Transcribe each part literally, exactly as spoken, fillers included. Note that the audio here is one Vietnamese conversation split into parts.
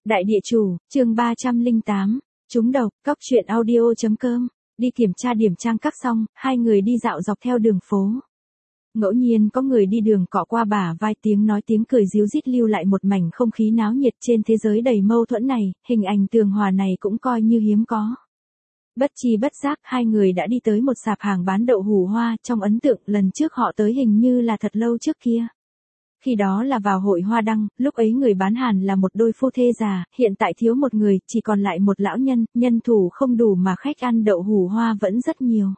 Đại địa chủ, chương ba trăm lẻ tám, trúng độc, cóc truyện audio.com, đi kiểm tra điểm trang các xong, hai người đi dạo dọc theo đường phố. Ngẫu nhiên có người đi đường cọ qua bả vai, tiếng nói tiếng cười ríu rít lưu lại một mảnh không khí náo nhiệt. Trên thế giới đầy mâu thuẫn này, hình ảnh tường hòa này cũng coi như hiếm có. Bất chi bất giác hai người đã đi tới một sạp hàng bán đậu hủ hoa. Trong ấn tượng lần trước họ tới hình như là thật lâu trước kia. Khi đó là vào hội hoa đăng, lúc ấy người bán hàng là một đôi phu thê già, hiện tại thiếu một người, chỉ còn lại một lão nhân, nhân thủ không đủ mà khách ăn đậu hủ hoa vẫn rất nhiều.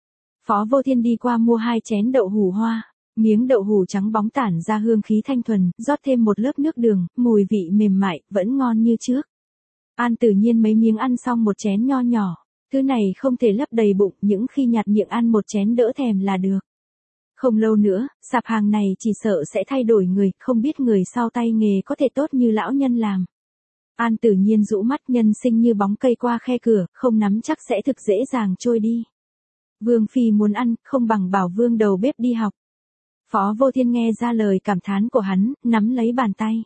Phó Vô Thiên đi qua mua hai chén đậu hủ hoa, miếng đậu hủ trắng bóng tản ra hương khí thanh thuần, rót thêm một lớp nước đường, mùi vị mềm mại, vẫn ngon như trước. An Tử Nhiên mấy miếng ăn xong một chén nho nhỏ, thứ này không thể lấp đầy bụng, những khi nhạt miệng ăn một chén đỡ thèm là được. Không lâu nữa, sạp hàng này chỉ sợ sẽ thay đổi người, không biết người sau tay nghề có thể tốt như lão nhân làm. An Tử Nhiên rũ mắt, nhân sinh như bóng cây qua khe cửa, không nắm chắc sẽ thực dễ dàng trôi đi. Vương phi muốn ăn, không bằng bảo Vương đầu bếp đi học. Phó Vô Thiên nghe ra lời cảm thán của hắn, nắm lấy bàn tay.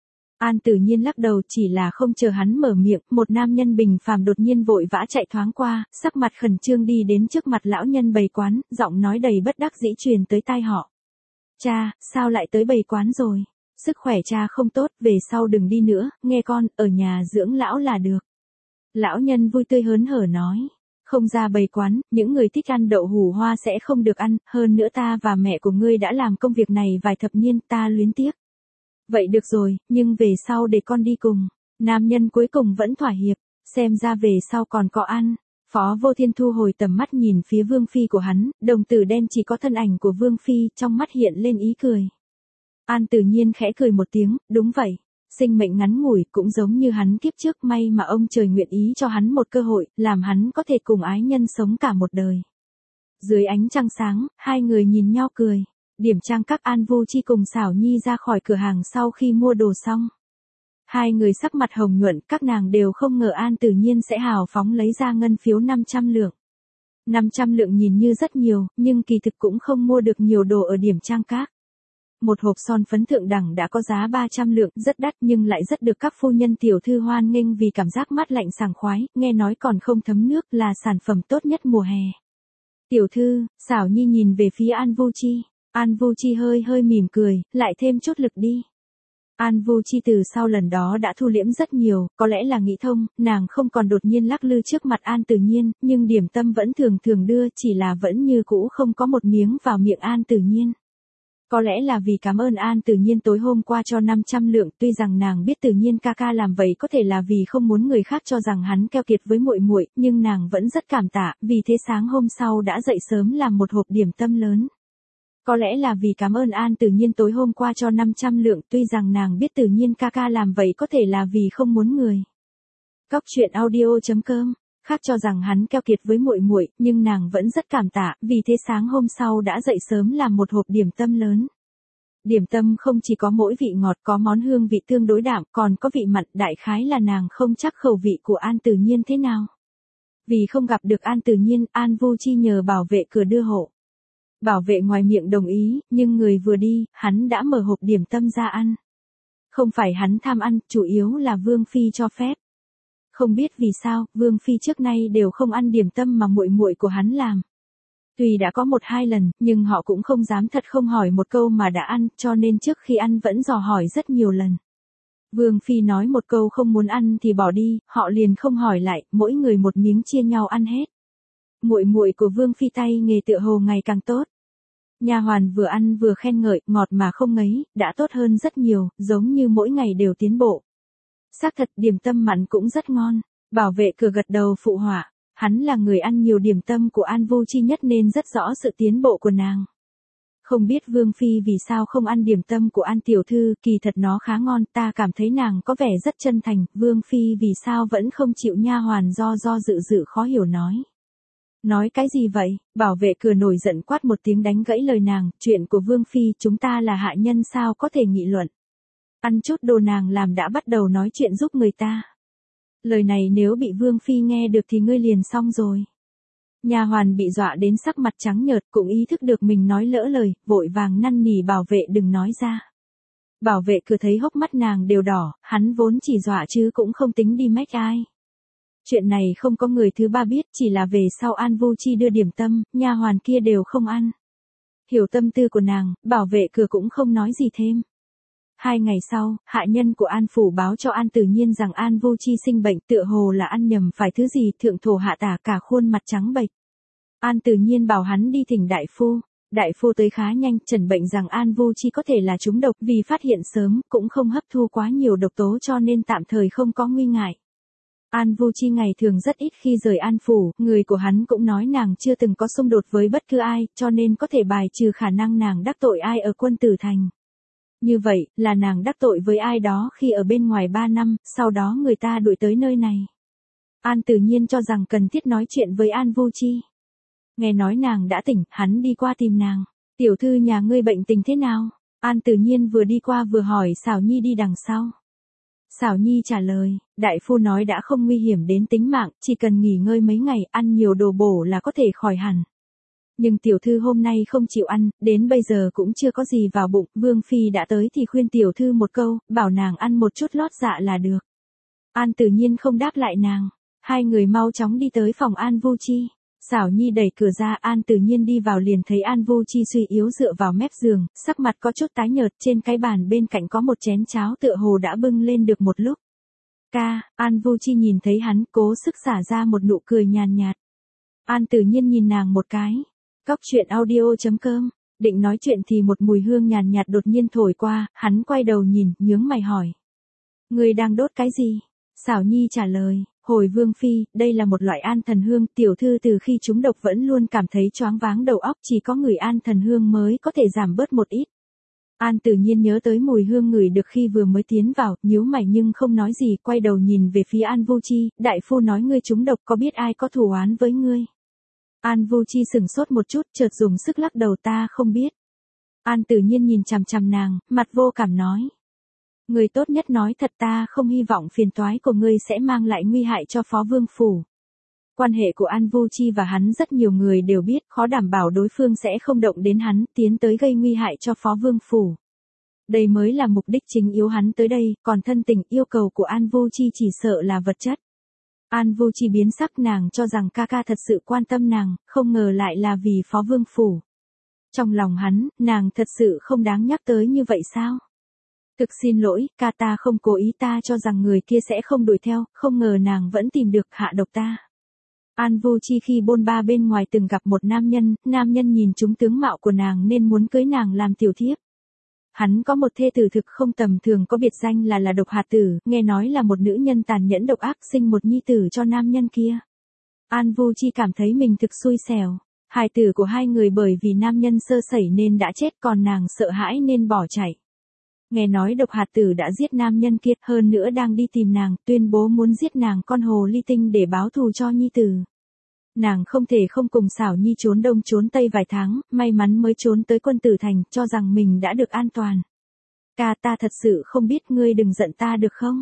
An Tử Nhiên lắc đầu, chỉ là không chờ hắn mở miệng, một nam nhân bình phàm đột nhiên vội vã chạy thoáng qua, sắc mặt khẩn trương đi đến trước mặt lão nhân bày quán, giọng nói đầy bất đắc dĩ truyền tới tai họ. Cha, sao lại tới bày quán rồi? Sức khỏe cha không tốt, về sau đừng đi nữa, nghe con, ở nhà dưỡng lão là được. Lão nhân vui tươi hớn hở nói. Không ra bày quán, những người thích ăn đậu hủ hoa sẽ không được ăn, hơn nữa ta và mẹ của ngươi đã làm công việc này vài thập niên, ta luyến tiếc. Vậy được rồi, nhưng về sau để con đi cùng. Nam nhân cuối cùng vẫn thỏa hiệp, xem ra về sau còn có ăn. Phó Vô Thiên thu hồi tầm mắt nhìn phía Vương phi của hắn, đồng tử đen chỉ có thân ảnh của Vương phi, trong mắt hiện lên ý cười. An Tử Nhiên khẽ cười một tiếng, đúng vậy. Sinh mệnh ngắn ngủi cũng giống như hắn kiếp trước, may mà ông trời nguyện ý cho hắn một cơ hội, làm hắn có thể cùng ái nhân sống cả một đời. Dưới ánh trăng sáng, hai người nhìn nhau cười. Điểm trang các An Vu Chi cùng Xảo Nhi ra khỏi cửa hàng sau khi mua đồ xong. Hai người sắc mặt hồng nhuận, các nàng đều không ngờ An Tử Nhiên sẽ hào phóng lấy ra ngân phiếu năm trăm lượng. năm trăm lượng nhìn như rất nhiều, nhưng kỳ thực cũng không mua được nhiều đồ ở điểm trang các. Một hộp son phấn thượng đẳng đã có giá ba trăm lượng, rất đắt nhưng lại rất được các phu nhân tiểu thư hoan nghênh vì cảm giác mát lạnh sảng khoái, nghe nói còn không thấm nước, là sản phẩm tốt nhất mùa hè. Tiểu thư, Xảo Nhi nhìn về phía An Vu Chi. An Vu Chi hơi hơi mỉm cười, lại thêm chút lực đi. An Vu Chi từ sau lần đó đã thu liễm rất nhiều, có lẽ là nghĩ thông, nàng không còn đột nhiên lắc lư trước mặt An Tử Nhiên, nhưng điểm tâm vẫn thường thường đưa, chỉ là vẫn như cũ không có một miếng vào miệng An Tử Nhiên. Có lẽ là vì cảm ơn An Tử Nhiên tối hôm qua cho năm trăm lượng, tuy rằng nàng biết Tử Nhiên ca ca làm vậy có thể là vì không muốn người khác cho rằng hắn keo kiệt với muội muội, nhưng nàng vẫn rất cảm tạ, vì thế sáng hôm sau đã dậy sớm làm một hộp điểm tâm lớn. Có lẽ là vì cảm ơn An Tử Nhiên tối hôm qua cho năm trăm lượng, tuy rằng nàng biết Tử Nhiên ca ca làm vậy có thể là vì không muốn người. Cóc truyện audio.com, khác cho rằng hắn keo kiệt với muội muội, nhưng nàng vẫn rất cảm tạ, vì thế sáng hôm sau đã dậy sớm làm một hộp điểm tâm lớn. Điểm tâm không chỉ có mỗi vị ngọt, có món hương vị tương đối đạm, còn có vị mặn, đại khái là nàng không chắc khẩu vị của An Tử Nhiên thế nào. Vì không gặp được An Tử Nhiên, An Vu Chi nhờ bảo vệ cửa đưa hộ. Bảo vệ ngoài miệng đồng ý, nhưng người vừa đi, hắn đã mở hộp điểm tâm ra ăn. Không phải hắn tham ăn, chủ yếu là Vương phi cho phép. Không biết vì sao, Vương phi trước nay đều không ăn điểm tâm mà muội muội của hắn làm. Tuy đã có một hai lần, nhưng họ cũng không dám thật không hỏi một câu mà đã ăn, cho nên trước khi ăn vẫn dò hỏi rất nhiều lần. Vương phi nói một câu không muốn ăn thì bỏ đi, họ liền không hỏi lại, mỗi người một miếng chia nhau ăn hết. Muội muội của Vương phi tay nghề tựa hồ ngày càng tốt. Nha hoàn vừa ăn vừa khen ngợi, ngọt mà không ngấy, đã tốt hơn rất nhiều, giống như mỗi ngày đều tiến bộ. Xác thật điểm tâm mặn cũng rất ngon. Bảo vệ cửa gật đầu phụ họa, hắn là người ăn nhiều điểm tâm của An Vu Chi nhất nên rất rõ sự tiến bộ của nàng. Không biết Vương phi vì sao không ăn điểm tâm của An tiểu thư, kỳ thật nó khá ngon, ta cảm thấy nàng có vẻ rất chân thành, Vương phi vì sao vẫn không chịu, nha hoàn do do dự dự khó hiểu nói. Nói cái gì vậy? Bảo vệ cửa nổi giận quát một tiếng đánh gãy lời nàng, chuyện của Vương phi chúng ta là hạ nhân sao có thể nghị luận. Ăn chút đồ nàng làm đã bắt đầu nói chuyện giúp người ta. Lời này nếu bị Vương phi nghe được thì ngươi liền xong rồi. Nha hoàn bị dọa đến sắc mặt trắng nhợt, cũng ý thức được mình nói lỡ lời, vội vàng năn nỉ bảo vệ đừng nói ra. Bảo vệ cửa thấy hốc mắt nàng đều đỏ, hắn vốn chỉ dọa chứ cũng không tính đi mách ai. Chuyện này không có người thứ ba biết, chỉ là về sau An Vu Chi đưa điểm tâm, nha hoàn kia đều không ăn. Hiểu tâm tư của nàng, bảo vệ cửa cũng không nói gì thêm. Hai ngày sau, hạ nhân của An Phủ báo cho An Tử Nhiên rằng An Vu Chi sinh bệnh, tựa hồ là ăn nhầm phải thứ gì, thượng thổ hạ tả, cả khuôn mặt trắng bệch. An Tử Nhiên bảo hắn đi thỉnh đại phu. Đại phu tới khá nhanh, chẩn bệnh rằng An Vu Chi có thể là trúng độc, vì phát hiện sớm, cũng không hấp thu quá nhiều độc tố cho nên tạm thời không có nguy ngại. An Vu Chi ngày thường rất ít khi rời An Phủ, người của hắn cũng nói nàng chưa từng có xung đột với bất cứ ai, cho nên có thể bài trừ khả năng nàng đắc tội ai ở Quân Tử Thành. Như vậy, là nàng đắc tội với ai đó khi ở bên ngoài ba năm, sau đó người ta đuổi tới nơi này. An Tử Nhiên cho rằng cần thiết nói chuyện với An Vu Chi. Nghe nói nàng đã tỉnh, hắn đi qua tìm nàng. Tiểu thư nhà ngươi bệnh tình thế nào? An Tử Nhiên vừa đi qua vừa hỏi Xảo Nhi đi đằng sau. Xảo Nhi trả lời, đại phu nói đã không nguy hiểm đến tính mạng, chỉ cần nghỉ ngơi mấy ngày, ăn nhiều đồ bổ là có thể khỏi hẳn. Nhưng tiểu thư hôm nay không chịu ăn, đến bây giờ cũng chưa có gì vào bụng, Vương Phi đã tới thì khuyên tiểu thư một câu, bảo nàng ăn một chút lót dạ là được. An Tử Nhiên không đáp lại nàng, hai người mau chóng đi tới phòng An Vu Chi. Xảo Nhi đẩy cửa ra, An Tử Nhiên đi vào liền thấy An Vu Chi suy yếu dựa vào mép giường, sắc mặt có chút tái nhợt, trên cái bàn bên cạnh có một chén cháo tựa hồ đã bưng lên được một lúc. Ca, An Vu Chi nhìn thấy hắn, cố sức xả ra một nụ cười nhàn nhạt. An Tử Nhiên nhìn nàng một cái. Cóc truyện audio chấm com, định nói chuyện thì một mùi hương nhàn nhạt đột nhiên thổi qua, hắn quay đầu nhìn, nhướng mày hỏi. Người đang đốt cái gì? Xảo Nhi trả lời. Hồi Vương Phi, đây là một loại an thần hương, tiểu thư từ khi trúng độc vẫn luôn cảm thấy choáng váng đầu óc, chỉ có người an thần hương mới có thể giảm bớt một ít. An Tử Nhiên nhớ tới mùi hương ngửi được khi vừa mới tiến vào, nhíu mày nhưng không nói gì, quay đầu nhìn về phía An Vu Chi, đại phu nói ngươi trúng độc, có biết ai có thù oán với ngươi? An Vu Chi sừng sốt một chút, chợt dùng sức lắc đầu, ta không biết. An Tử Nhiên nhìn chằm chằm nàng, mặt vô cảm nói. Người tốt nhất nói thật, ta không hy vọng phiền toái của ngươi sẽ mang lại nguy hại cho Phó Vương Phủ. Quan hệ của An Vu Chi và hắn rất nhiều người đều biết, khó đảm bảo đối phương sẽ không động đến hắn, tiến tới gây nguy hại cho Phó Vương Phủ. Đây mới là mục đích chính yếu hắn tới đây, còn thân tình yêu cầu của An Vu Chi chỉ sợ là vật chất. An Vu Chi biến sắc, nàng cho rằng ca ca thật sự quan tâm nàng, không ngờ lại là vì Phó Vương Phủ. Trong lòng hắn, nàng thật sự không đáng nhắc tới như vậy sao? Thực xin lỗi, ca ta không cố ý, ta cho rằng người kia sẽ không đuổi theo, không ngờ nàng vẫn tìm được hạ độc ta. An Vu Chi khi bôn ba bên ngoài từng gặp một nam nhân, nam nhân nhìn trúng tướng mạo của nàng nên muốn cưới nàng làm tiểu thiếp. Hắn có một thê tử thực không tầm thường, có biệt danh là là Độc Hạt Tử, nghe nói là một nữ nhân tàn nhẫn độc ác, sinh một nhi tử cho nam nhân kia. An Vu Chi cảm thấy mình thực xui xẻo. Hài tử của hai người bởi vì nam nhân sơ sẩy nên đã chết, còn nàng sợ hãi nên bỏ chạy. Nghe nói Độc Hạt Tử đã giết nam nhân kia, hơn nữa đang đi tìm nàng, tuyên bố muốn giết nàng con hồ ly tinh để báo thù cho nhi tử. Nàng không thể không cùng Xảo Nhi trốn đông trốn tây vài tháng, may mắn mới trốn tới Quân Tử Thành, cho rằng mình đã được an toàn. Ca, ta thật sự không biết, ngươi đừng giận ta được không?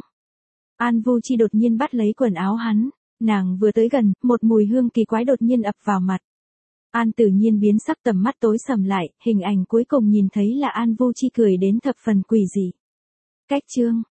An Vu Chi đột nhiên bắt lấy quần áo hắn, nàng vừa tới gần, một mùi hương kỳ quái đột nhiên ập vào mặt. An Tử Nhiên biến sắc, tầm mắt tối sầm lại, hình ảnh cuối cùng nhìn thấy là An Vu Chi cười đến thập phần quỷ dị. Cách chương